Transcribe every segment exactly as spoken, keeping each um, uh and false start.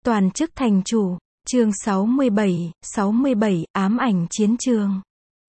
Toàn chức thành chủ, chương sáu mươi bảy, sáu mươi bảy, ám ảnh chiến trường.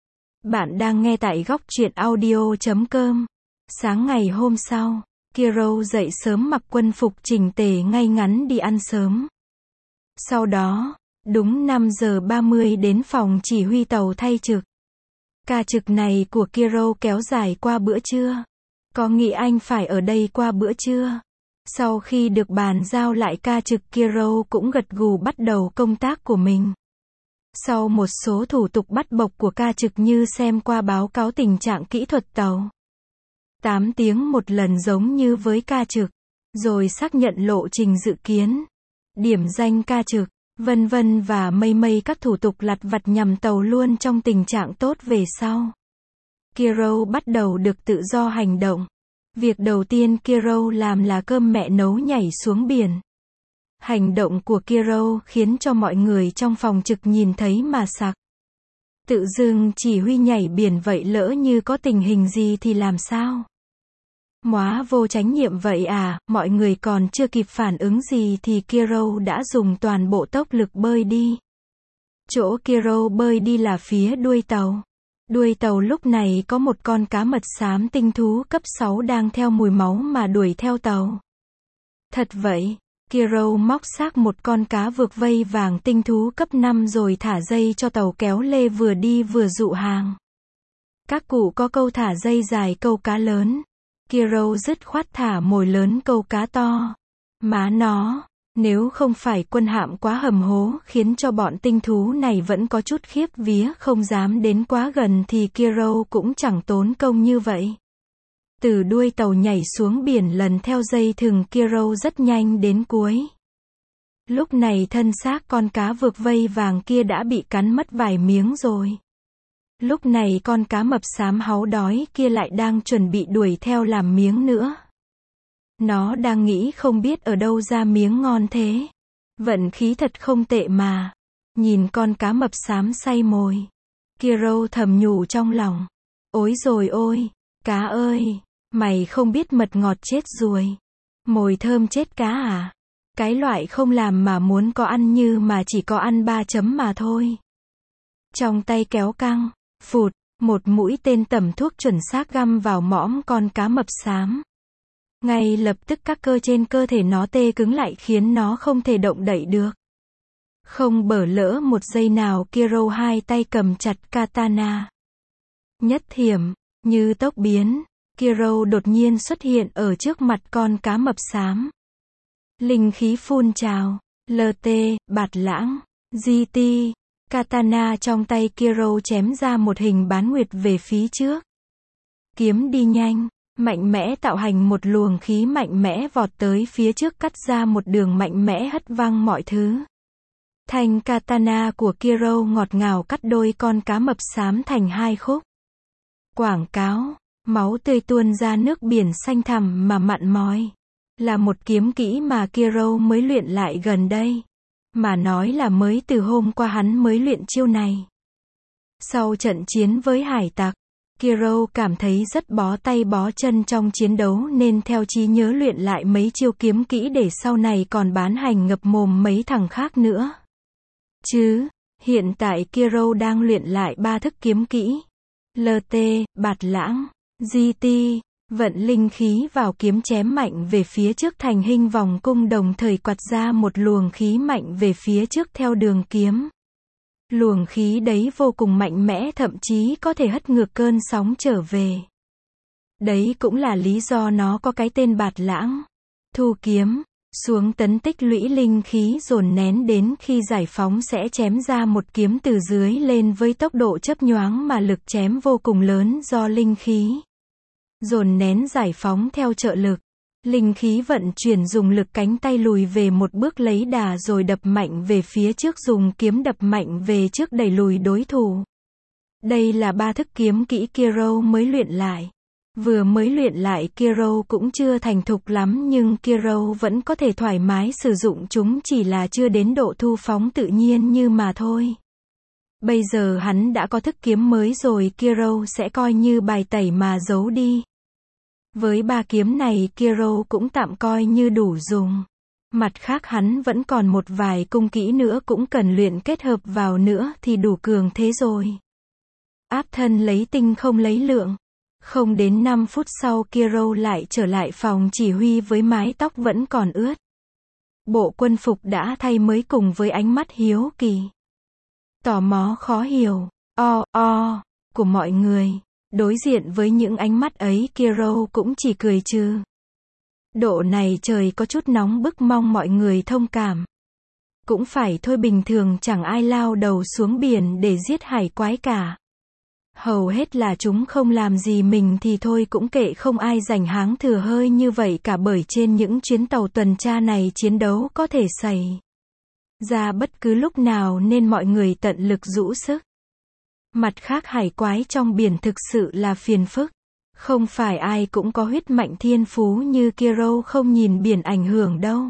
Bạn đang nghe tại góc truyện audio chấm com. Sáng ngày hôm sau, Kiro dậy sớm mặc quân phục chỉnh tề ngay ngắn đi ăn sớm. Sau đó, đúng năm giờ ba mươi đến phòng chỉ huy tàu thay trực. Ca trực này của Kiro kéo dài qua bữa trưa. Có nghĩ anh phải ở đây qua bữa trưa? Sau khi được bàn giao lại ca trực, Kiro cũng gật gù bắt đầu công tác của mình. Sau một số thủ tục bắt bộc của ca trực như xem qua báo cáo tình trạng kỹ thuật tàu, tám tiếng một lần giống như với ca trực, rồi xác nhận lộ trình dự kiến, điểm danh ca trực, vân vân và mây mây các thủ tục lặt vặt nhằm tàu luôn trong tình trạng tốt về sau, Kiro bắt đầu được tự do hành động. Việc đầu tiên Kiro làm là cơm mẹ nấu nhảy xuống biển. Hành động của Kiro khiến cho mọi người trong phòng trực nhìn thấy mà sặc. Tự dưng chỉ huy nhảy biển vậy, lỡ như có tình hình gì thì làm sao? Móa vô trách nhiệm vậy à? Mọi người còn chưa kịp phản ứng gì thì Kiro đã dùng toàn bộ tốc lực bơi đi. Chỗ Kiro bơi đi là phía đuôi tàu. Đuôi tàu lúc này có một con cá mập xám tinh thú cấp sáu đang theo mùi máu mà đuổi theo tàu. Thật vậy, Kiro móc xác một con cá vược vây vàng tinh thú cấp năm rồi thả dây cho tàu kéo lê vừa đi vừa dụ hàng. Các cụ có câu thả dây dài câu cá lớn. Kiro dứt khoát thả mồi lớn câu cá to. Má nó, nếu không phải quân hạm quá hầm hố khiến cho bọn tinh thú này vẫn có chút khiếp vía không dám đến quá gần thì Kiro cũng chẳng tốn công như vậy. Từ đuôi tàu nhảy xuống biển lần theo dây thừng, Kiro rất nhanh đến cuối. Lúc này thân xác con cá vược vây vàng kia đã bị cắn mất vài miếng rồi. Lúc này con cá mập xám háu đói kia lại đang chuẩn bị đuổi theo làm miếng nữa. Nó đang nghĩ không biết ở đâu ra miếng ngon thế. Vận khí thật không tệ mà. Nhìn con cá mập xám say mồi, Kiro thầm nhủ trong lòng. Ối rồi ôi, cá ơi, mày không biết mật ngọt chết ruồi, mồi thơm chết cá à? Cái loại không làm mà muốn có ăn như mà chỉ có ăn ba chấm mà thôi. Trong tay kéo căng, phụt, một mũi tên tẩm thuốc chuẩn xác găm vào mõm con cá mập xám. Ngay lập tức các cơ trên cơ thể nó tê cứng lại khiến nó không thể động đậy được. Không bở lỡ một giây nào, Kiro hai tay cầm chặt katana. Nhất thiểm, như tốc biến, Kiro đột nhiên xuất hiện ở trước mặt con cá mập xám. Linh khí phun trào, lờ tê, bạt lãng, giê tê, katana trong tay Kiro chém ra một hình bán nguyệt về phía trước. Kiếm đi nhanh, mạnh mẽ tạo hành một luồng khí mạnh mẽ vọt tới phía trước, cắt ra một đường mạnh mẽ hất văng mọi thứ. Thanh katana của Kiro ngọt ngào cắt đôi con cá mập xám thành hai khúc. Quảng cáo, máu tươi tuôn ra nước biển xanh thẳm mà mặn mòi. Là một kiếm kỹ mà Kiro mới luyện lại gần đây. Mà nói là mới từ hôm qua hắn mới luyện chiêu này. Sau trận chiến với hải tặc, Kiro cảm thấy rất bó tay bó chân trong chiến đấu nên theo trí nhớ luyện lại mấy chiêu kiếm kỹ để sau này còn bán hành ngập mồm mấy thằng khác nữa. Chứ, hiện tại Kiro đang luyện lại ba thức kiếm kỹ. lờ tê, bạt lãng, giê tê, vận linh khí vào kiếm chém mạnh về phía trước thành hình vòng cung, đồng thời quạt ra một luồng khí mạnh về phía trước theo đường kiếm. Luồng khí đấy vô cùng mạnh mẽ, thậm chí có thể hất ngược cơn sóng trở về. Đấy cũng là lý do nó có cái tên bạt lãng. Thu kiếm xuống tấn tích lũy linh khí dồn nén đến khi giải phóng sẽ chém ra một kiếm từ dưới lên với tốc độ chớp nhoáng mà lực chém vô cùng lớn do linh khí dồn nén giải phóng theo trợ lực. Linh khí vận chuyển dùng lực cánh tay lùi về một bước lấy đà rồi đập mạnh về phía trước, dùng kiếm đập mạnh về trước đẩy lùi đối thủ. Đây là ba thức kiếm kỹ Kiro mới luyện lại. Vừa mới luyện lại Kiro cũng chưa thành thục lắm nhưng Kiro vẫn có thể thoải mái sử dụng chúng, chỉ là chưa đến độ thu phóng tự nhiên như mà thôi. Bây giờ hắn đã có thức kiếm mới rồi, Kiro sẽ coi như bài tẩy mà giấu đi. Với ba kiếm này Kiro cũng tạm coi như đủ dùng. Mặt khác hắn vẫn còn một vài cung kỹ nữa cũng cần luyện kết hợp vào nữa thì đủ cường thế rồi. Áp thân lấy tinh không lấy lượng. Không đến năm phút sau Kiro lại trở lại phòng chỉ huy với mái tóc vẫn còn ướt. Bộ quân phục đã thay mới cùng với ánh mắt hiếu kỳ, tò mò khó hiểu, o, o, của mọi người. Đối diện với những ánh mắt ấy Kiro cũng chỉ cười trừ. Độ này trời có chút nóng bức mong mọi người thông cảm. Cũng phải thôi bình thường chẳng ai lao đầu xuống biển để giết hải quái cả. Hầu hết là chúng không làm gì mình thì thôi cũng kệ không ai rảnh háng thừa hơi như vậy cả bởi trên những chuyến tàu tuần tra này chiến đấu có thể xảy ra bất cứ lúc nào nên mọi người tận lực rũ sức. Mặt khác hải quái trong biển thực sự là phiền phức. Không phải ai cũng có huyết mạch thiên phú như Kiro không nhìn biển ảnh hưởng đâu.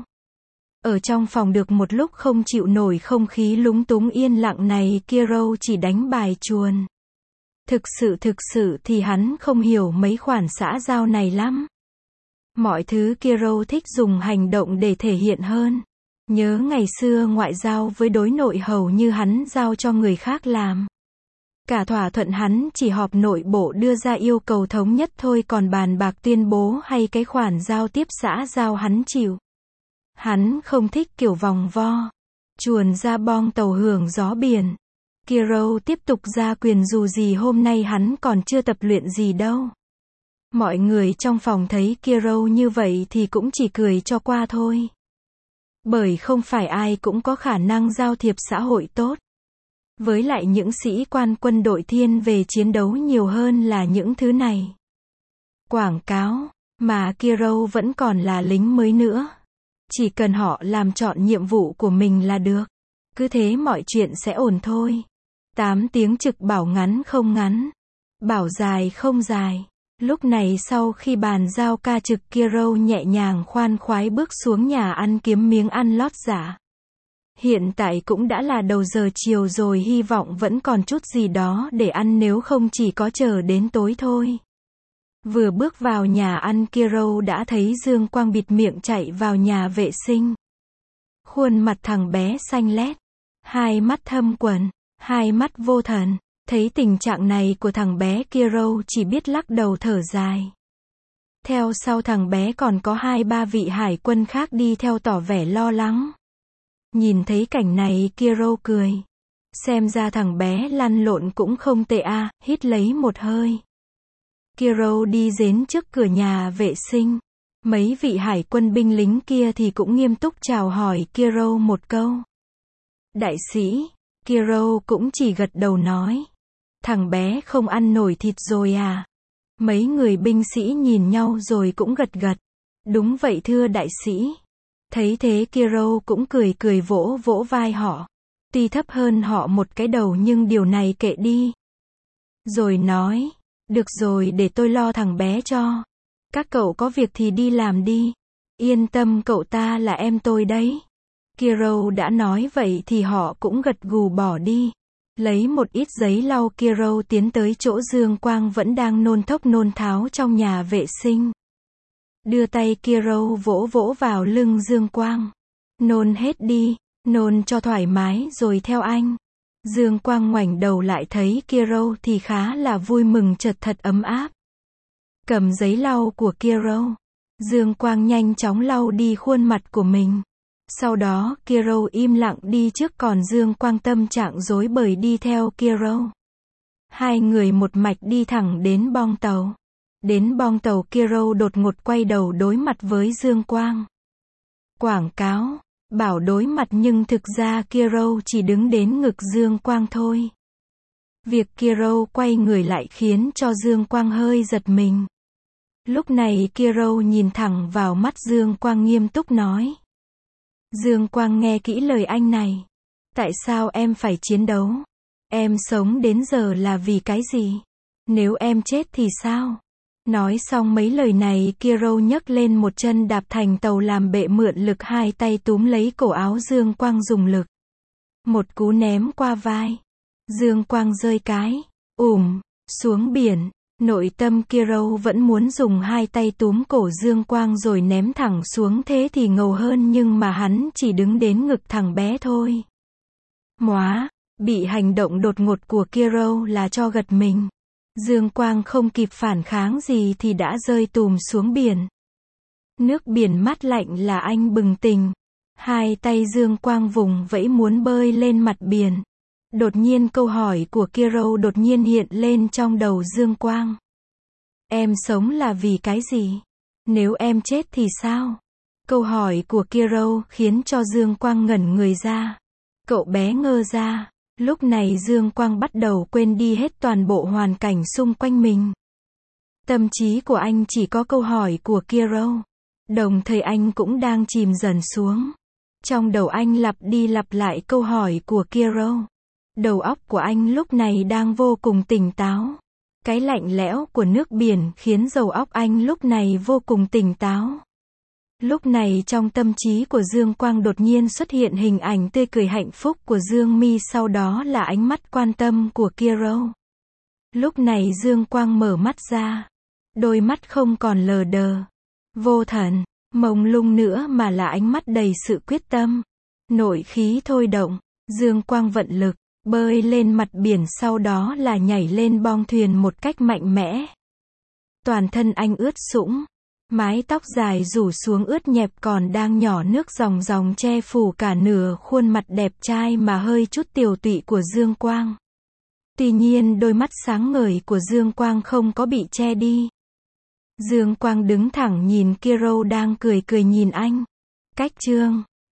Ở trong phòng được một lúc không chịu nổi không khí lúng túng yên lặng này Kiro chỉ đánh bài chuồn. Thực sự thực sự thì hắn không hiểu mấy khoản xã giao này lắm. Mọi thứ Kiro thích dùng hành động để thể hiện hơn. Nhớ ngày xưa ngoại giao với đối nội hầu như hắn giao cho người khác làm. Cả thỏa thuận hắn chỉ họp nội bộ đưa ra yêu cầu thống nhất thôi còn bàn bạc tuyên bố hay cái khoản giao tiếp xã giao hắn chịu. Hắn không thích kiểu vòng vo. Chuồn ra bong tàu hưởng gió biển. Kiro tiếp tục ra quyền dù gì hôm nay hắn còn chưa tập luyện gì đâu. Mọi người trong phòng thấy Kiro như vậy thì cũng chỉ cười cho qua thôi. Bởi không phải ai cũng có khả năng giao thiệp xã hội tốt. Với lại những sĩ quan quân đội thiên về chiến đấu nhiều hơn là những thứ này. Quảng cáo, mà Kiro vẫn còn là lính mới nữa. Chỉ cần họ làm trọn nhiệm vụ của mình là được. Cứ thế mọi chuyện sẽ ổn thôi. tám tiếng trực bảo ngắn không ngắn. Bảo dài không dài. Lúc này sau khi bàn giao ca trực Kiro nhẹ nhàng khoan khoái bước xuống nhà ăn kiếm miếng ăn lót dạ. Hiện tại cũng đã là đầu giờ chiều rồi hy vọng vẫn còn chút gì đó để ăn nếu không chỉ có chờ đến tối thôi. Vừa bước vào nhà ăn Kiro đã thấy Dương Quang bịt miệng chạy vào nhà vệ sinh. Khuôn mặt thằng bé xanh lét. Hai mắt thâm quầng. Hai mắt vô thần. Thấy tình trạng này của thằng bé Kiro chỉ biết lắc đầu thở dài. Theo sau thằng bé còn có hai ba vị hải quân khác đi theo tỏ vẻ lo lắng. Nhìn thấy cảnh này Kiro cười. Xem ra thằng bé lăn lộn cũng không tệ à, hít lấy một hơi. Kiro đi đến trước cửa nhà vệ sinh. Mấy vị hải quân binh lính kia thì cũng nghiêm túc chào hỏi Kiro một câu. Đại sĩ, Kiro cũng chỉ gật đầu nói. Thằng bé không ăn nổi thịt rồi à? Mấy người binh sĩ nhìn nhau rồi cũng gật gật. Đúng vậy thưa đại sĩ. Thấy thế Kiro cũng cười cười vỗ vỗ vai họ. Tuy thấp hơn họ một cái đầu nhưng điều này kệ đi. Rồi nói, được rồi để tôi lo thằng bé cho. Các cậu có việc thì đi làm đi. Yên tâm cậu ta là em tôi đấy. Kiro đã nói vậy thì họ cũng gật gù bỏ đi. Lấy một ít giấy lau Kiro tiến tới chỗ Dương Quang vẫn đang nôn thốc nôn tháo trong nhà vệ sinh. Đưa tay Kiro vỗ vỗ vào lưng Dương Quang. Nôn hết đi, nôn cho thoải mái rồi theo anh. Dương Quang ngoảnh đầu lại thấy Kiro thì khá là vui mừng chợt thật ấm áp. Cầm giấy lau của Kiro. Dương Quang nhanh chóng lau đi khuôn mặt của mình. Sau đó Kiro im lặng đi trước còn Dương Quang tâm trạng rối bời đi theo Kiro. Hai người một mạch đi thẳng đến bong tàu. Đến bong tàu Kiro đột ngột quay đầu đối mặt với Dương Quang. Quảng cáo, bảo đối mặt nhưng thực ra Kiro chỉ đứng đến ngực Dương Quang thôi. Việc Kiro quay người lại khiến cho Dương Quang hơi giật mình. Lúc này Kiro nhìn thẳng vào mắt Dương Quang nghiêm túc nói. Dương Quang nghe kỹ lời anh này. Tại sao em phải chiến đấu? Em sống đến giờ là vì cái gì? Nếu em chết thì sao? Nói xong mấy lời này Kiro nhấc lên một chân đạp thành tàu làm bệ mượn lực hai tay túm lấy cổ áo Dương Quang dùng lực. Một cú ném qua vai. Dương Quang rơi cái, ùm, xuống biển. Nội tâm Kiro vẫn muốn dùng hai tay túm cổ Dương Quang rồi ném thẳng xuống thế thì ngầu hơn nhưng mà hắn chỉ đứng đến ngực thằng bé thôi. Móa, bị hành động đột ngột của Kiro là cho gật mình. Dương Quang không kịp phản kháng gì thì đã rơi tùm xuống biển. Nước biển mát lạnh là anh bừng tỉnh. Hai tay Dương Quang vùng vẫy muốn bơi lên mặt biển. Đột nhiên câu hỏi của Kiro đột nhiên hiện lên trong đầu Dương Quang. Em sống là vì cái gì? Nếu em chết thì sao? Câu hỏi của Kiro khiến cho Dương Quang ngẩn người ra. Cậu bé ngơ ra. Lúc này Dương Quang bắt đầu quên đi hết toàn bộ hoàn cảnh xung quanh mình. Tâm trí của anh chỉ có câu hỏi của Kiro. Đồng thời anh cũng đang chìm dần xuống. Trong đầu anh lặp đi lặp lại câu hỏi của Kiro. Đầu óc của anh lúc này đang vô cùng tỉnh táo. Cái lạnh lẽo của nước biển khiến đầu óc anh lúc này vô cùng tỉnh táo. Lúc này trong tâm trí của Dương Quang đột nhiên xuất hiện hình ảnh tươi cười hạnh phúc của Dương Mi, sau đó là ánh mắt quan tâm của Kiro. Lúc này Dương Quang mở mắt ra. Đôi mắt không còn lờ đờ, vô thần, mông lung nữa mà là ánh mắt đầy sự quyết tâm. Nội khí thôi động, Dương Quang vận lực, bơi lên mặt biển sau đó là nhảy lên bong thuyền một cách mạnh mẽ. Toàn thân anh ướt sũng. Mái tóc dài rủ xuống ướt nhẹp còn đang nhỏ nước ròng ròng che phủ cả nửa khuôn mặt đẹp trai mà hơi chút tiều tụy của Dương Quang. Tuy nhiên đôi mắt sáng ngời của Dương Quang không có bị che đi. Dương Quang đứng thẳng nhìn Kiro đang cười cười nhìn anh. Cách chương